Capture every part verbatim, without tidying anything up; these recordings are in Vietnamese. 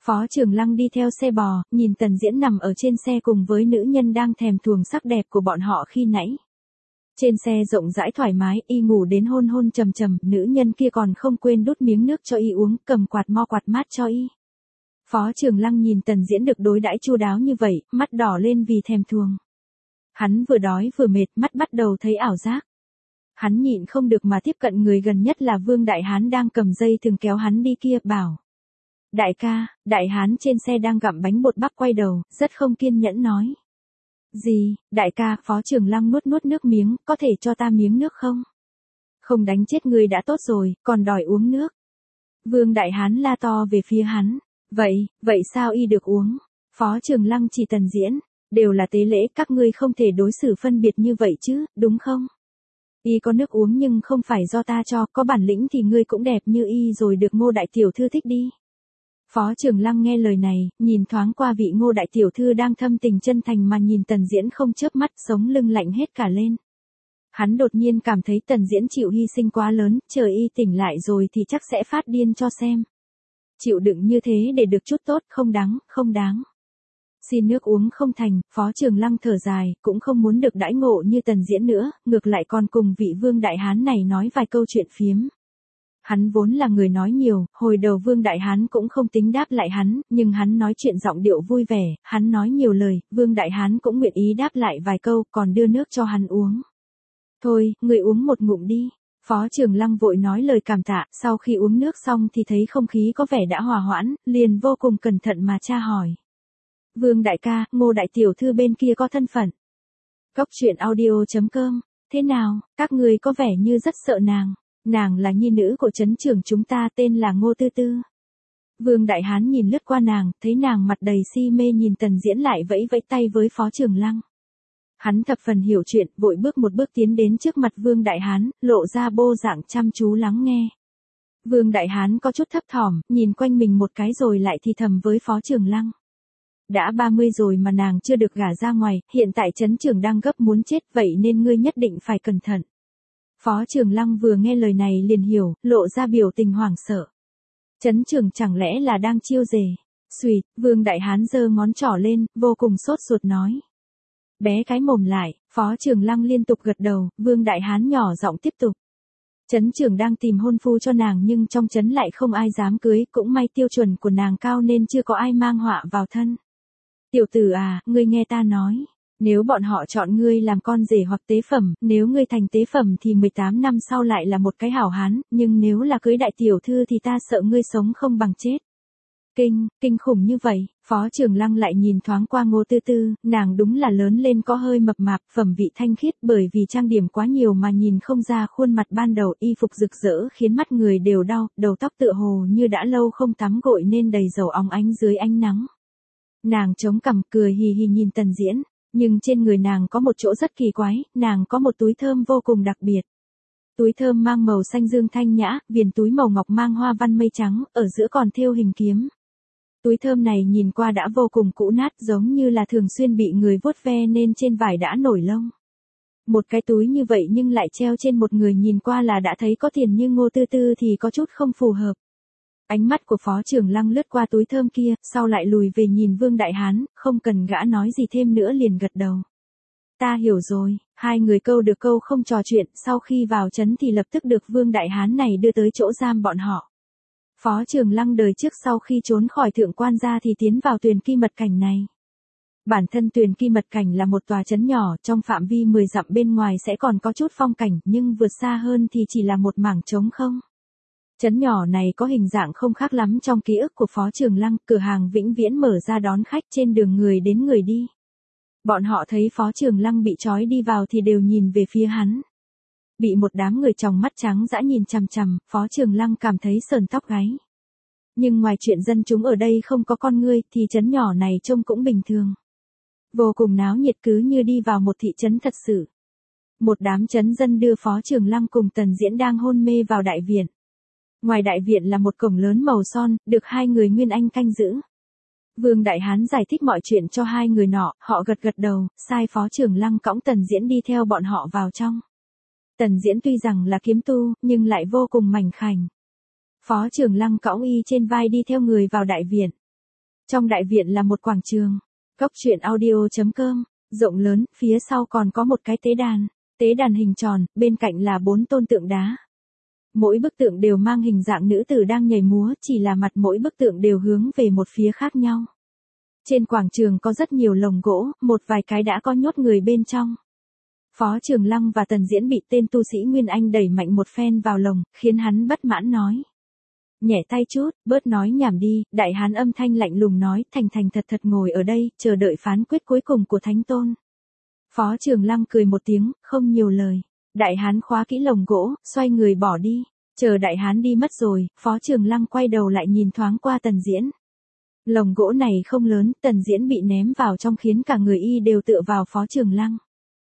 Phó Trường Lăng đi theo xe bò, nhìn Tần Diễn nằm ở trên xe cùng với nữ nhân đang thèm thuồng sắc đẹp của bọn họ khi nãy. Trên xe rộng rãi thoải mái, y ngủ đến hôn hôn trầm trầm, nữ nhân kia còn không quên đút miếng nước cho y uống, cầm quạt mo quạt mát cho y. Phó Trường Lăng nhìn Tần Diễn được đối đãi chu đáo như vậy, mắt đỏ lên vì thèm thuồng. Hắn vừa đói vừa mệt, mắt bắt đầu thấy ảo giác. Hắn nhịn không được mà tiếp cận người gần nhất là Vương Đại Hán đang cầm dây thừng kéo hắn đi kia, bảo. Đại ca, Đại Hán trên xe đang gặm bánh bột bắp quay đầu, rất không kiên nhẫn nói. Gì, đại ca, Phó Trường Lăng nuốt nuốt nước miếng, có thể cho ta miếng nước không? Không đánh chết ngươi đã tốt rồi, còn đòi uống nước. Vương Đại Hán la to về phía hắn. Vậy, vậy sao y được uống? Phó Trường Lăng chỉ Tần Diễn. Đều là tế lễ, các ngươi không thể đối xử phân biệt như vậy chứ, đúng không? Y có nước uống nhưng không phải do ta cho, có bản lĩnh thì ngươi cũng đẹp như y rồi được Ngô đại tiểu thư thích đi. Phó Trường Lăng nghe lời này, nhìn thoáng qua vị Ngô đại tiểu thư đang thâm tình chân thành mà nhìn Tần Diễn không chớp mắt, sống lưng lạnh hết cả lên. Hắn đột nhiên cảm thấy Tần Diễn chịu hy sinh quá lớn, chờ y tỉnh lại rồi thì chắc sẽ phát điên cho xem. Chịu đựng như thế để được chút tốt, không đáng, không đáng. Xin nước uống không thành, Phó Trường Lăng thở dài, cũng không muốn được đãi ngộ như Tần Diễn nữa, ngược lại còn cùng vị Vương Đại Hán này nói vài câu chuyện phiếm. Hắn vốn là người nói nhiều, hồi đầu Vương Đại Hán cũng không tính đáp lại hắn, nhưng hắn nói chuyện giọng điệu vui vẻ, hắn nói nhiều lời, Vương Đại Hán cũng nguyện ý đáp lại vài câu, còn đưa nước cho hắn uống. Thôi, người uống một ngụm đi. Phó Trường Lăng vội nói lời cảm tạ, sau khi uống nước xong thì thấy không khí có vẻ đã hòa hoãn, liền vô cùng cẩn thận mà tra hỏi. Vương đại ca, Ngô đại tiểu thư bên kia có thân phận. Cốc truyện audio chấm com, thế nào, các người có vẻ như rất sợ nàng. Nàng là nhi nữ của trấn trưởng chúng ta, tên là Ngô Tư Tư. Vương Đại Hán nhìn lướt qua nàng, thấy nàng mặt đầy si mê nhìn Tần Diễn lại vẫy vẫy tay với Phó Trường Lăng. Hắn thập phần hiểu chuyện, vội bước một bước tiến đến trước mặt Vương Đại Hán, lộ ra bộ dạng chăm chú lắng nghe. Vương Đại Hán có chút thấp thỏm, nhìn quanh mình một cái rồi lại thì thầm với Phó Trường Lăng. Đã ba mươi rồi mà nàng chưa được gả ra ngoài, hiện tại trấn trưởng đang gấp muốn chết, vậy nên ngươi nhất định phải cẩn thận. Phó Trường Lăng vừa nghe lời này liền hiểu, lộ ra biểu tình hoảng sợ. Trấn trưởng chẳng lẽ là đang chiêu dề? Xùyệt, Vương Đại Hán giơ ngón trỏ lên, vô cùng sốt ruột nói. Bé cái mồm lại, Phó Trường Lăng liên tục gật đầu, Vương Đại Hán nhỏ giọng tiếp tục. Trấn trưởng đang tìm hôn phu cho nàng nhưng trong trấn lại không ai dám cưới, cũng may tiêu chuẩn của nàng cao nên chưa có ai mang họa vào thân. Tiểu tử à, ngươi nghe ta nói. Nếu bọn họ chọn ngươi làm con rể hoặc tế phẩm, nếu ngươi thành tế phẩm thì mười tám năm sau lại là một cái hảo hán, nhưng nếu là cưới đại tiểu thư thì ta sợ ngươi sống không bằng chết. Kinh, kinh khủng như vậy, Phó Trường Lăng lại nhìn thoáng qua Ngô Tư Tư, nàng đúng là lớn lên có hơi mập mạp, phẩm vị thanh khiết bởi vì trang điểm quá nhiều mà nhìn không ra khuôn mặt ban đầu, y phục rực rỡ khiến mắt người đều đau, đầu tóc tựa hồ như đã lâu không tắm gội nên đầy dầu óng ánh dưới ánh nắng. Nàng chống cằm cười hì hì nhìn Tần Diễn, nhưng trên người nàng có một chỗ rất kỳ quái, nàng có một túi thơm vô cùng đặc biệt. Túi thơm mang màu xanh dương thanh nhã, viền túi màu ngọc mang hoa văn mây trắng, ở giữa còn thêu hình kiếm. Túi thơm này nhìn qua đã vô cùng cũ nát, giống như là thường xuyên bị người vuốt ve nên trên vải đã nổi lông. Một cái túi như vậy nhưng lại treo trên một người nhìn qua là đã thấy có tiền như Ngô Tư Tư thì có chút không phù hợp. Ánh mắt của Phó Trường Lăng lướt qua túi thơm kia, sau lại lùi về nhìn Vương Đại Hán, không cần gã nói gì thêm nữa liền gật đầu. Ta hiểu rồi, hai người câu được câu không trò chuyện, sau khi vào trấn thì lập tức được Vương Đại Hán này đưa tới chỗ giam bọn họ. Phó Trường Lăng đời trước sau khi trốn khỏi thượng quan gia thì tiến vào Tuyền Ki Mật Cảnh này. Bản thân Tuyền Ki Mật Cảnh là một tòa trấn nhỏ, trong phạm vi mười dặm bên ngoài sẽ còn có chút phong cảnh, nhưng vượt xa hơn thì chỉ là một mảng trống không. Trấn nhỏ này có hình dạng không khác lắm trong ký ức của Phó Trường Lăng, cửa hàng vĩnh viễn mở ra đón khách trên đường người đến người đi. Bọn họ thấy Phó Trường Lăng bị trói đi vào thì đều nhìn về phía hắn. Bị một đám người tròng mắt trắng dã nhìn chằm chằm, Phó Trường Lăng cảm thấy sờn tóc gáy. Nhưng ngoài chuyện dân chúng ở đây không có con ngươi thì trấn nhỏ này trông cũng bình thường. Vô cùng náo nhiệt cứ như đi vào một thị trấn thật sự. Một đám trấn dân đưa Phó Trường Lăng cùng Tần Diễn đang hôn mê vào đại viện. Ngoài đại viện là một cổng lớn màu son, được hai người Nguyên Anh canh giữ. Vương Đại Hán giải thích mọi chuyện cho hai người nọ, họ gật gật đầu, sai Phó Trường Lăng cõng Tần Diễn đi theo bọn họ vào trong. Tần Diễn tuy rằng là kiếm tu, nhưng lại vô cùng mảnh khảnh. Phó Trường Lăng cõng y trên vai đi theo người vào đại viện. Trong đại viện là một quảng trường. Cốc truyện audio chấm com, rộng lớn, phía sau còn có một cái tế đàn. Tế đàn hình tròn, bên cạnh là bốn tôn tượng đá. Mỗi bức tượng đều mang hình dạng nữ tử đang nhảy múa, chỉ là mặt mỗi bức tượng đều hướng về một phía khác nhau. Trên quảng trường có rất nhiều lồng gỗ, một vài cái đã có nhốt người bên trong. Phó Trường Lăng và Tần Diễn bị tên tu sĩ Nguyên Anh đẩy mạnh một phen vào lồng, khiến hắn bất mãn nói. Nhẹ tay chút, bớt nói nhảm đi, đại hán âm thanh lạnh lùng nói, thành thành thật thật ngồi ở đây, chờ đợi phán quyết cuối cùng của Thánh Tôn. Phó Trường Lăng cười một tiếng, không nhiều lời. Đại hán khóa kỹ lồng gỗ, xoay người bỏ đi. Chờ đại hán đi mất rồi, Phó Trường Lăng quay đầu lại nhìn thoáng qua Tần Diễn. Lồng gỗ này không lớn, Tần Diễn bị ném vào trong khiến cả người y đều tựa vào Phó Trường Lăng.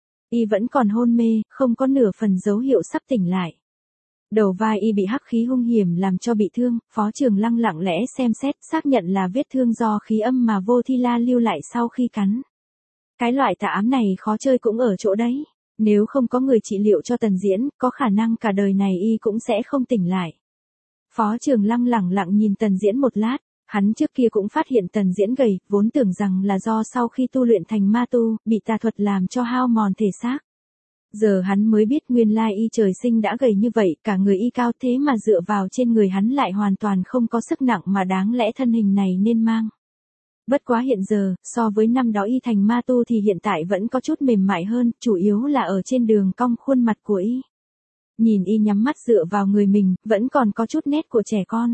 Y vẫn còn hôn mê, không có nửa phần dấu hiệu sắp tỉnh lại. Đầu vai y bị hắc khí hung hiểm làm cho bị thương, Phó Trường Lăng lặng lẽ xem xét, xác nhận là vết thương do khí âm mà Vô Thi La lưu lại sau khi cắn. Cái loại tà ám này khó chơi cũng ở chỗ đấy. Nếu không có người trị liệu cho Tần Diễn, có khả năng cả đời này y cũng sẽ không tỉnh lại. Phó Trường Lăng lẳng lặng nhìn Tần Diễn một lát, hắn trước kia cũng phát hiện Tần Diễn gầy, vốn tưởng rằng là do sau khi tu luyện thành ma tu, bị tà thuật làm cho hao mòn thể xác. Giờ hắn mới biết nguyên lai y trời sinh đã gầy như vậy, cả người y cao thế mà dựa vào trên người hắn lại hoàn toàn không có sức nặng mà đáng lẽ thân hình này nên mang. Bất quá hiện giờ, so với năm đó y thành ma tu thì hiện tại vẫn có chút mềm mại hơn, chủ yếu là ở trên đường cong khuôn mặt của y. Nhìn y nhắm mắt dựa vào người mình, vẫn còn có chút nét của trẻ con.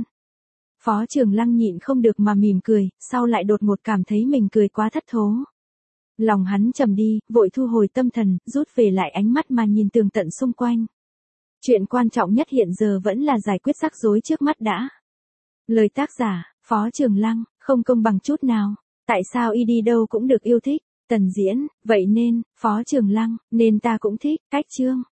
Phó Trường Lăng nhịn không được mà mỉm cười, sau lại đột ngột cảm thấy mình cười quá thất thố. Lòng hắn trầm đi, vội thu hồi tâm thần, rút về lại ánh mắt mà nhìn tường tận xung quanh. Chuyện quan trọng nhất hiện giờ vẫn là giải quyết rắc rối trước mắt đã. Lời tác giả, Phó Trường Lăng, không công bằng chút nào. Tại sao y đi đâu cũng được yêu thích? Tần Diễn, vậy nên, Phó Trường Lăng, nên ta cũng thích. Cách chương.